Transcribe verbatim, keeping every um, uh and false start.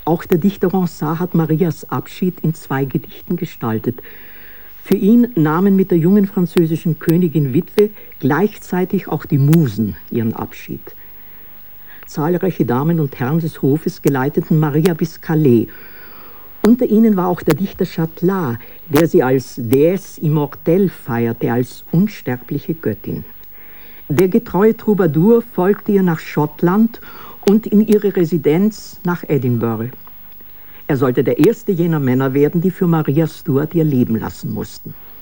Auch der Dichter Ronsard hat Marias Abschied in zwei Gedichten gestaltet. Für ihn nahmen mit der jungen französischen Königin Witwe gleichzeitig auch die Musen ihren Abschied. Zahlreiche Damen und Herren des Hofes geleiteten Maria bis Calais. Unter ihnen war auch der Dichter Chatelard, der sie als Déesse immortelle feierte, als unsterbliche Göttin. Der getreue Troubadour folgte ihr nach Schottland und in ihre Residenz nach Edinburgh. Er sollte der erste jener Männer werden, die für Maria Stuart ihr Leben lassen mussten.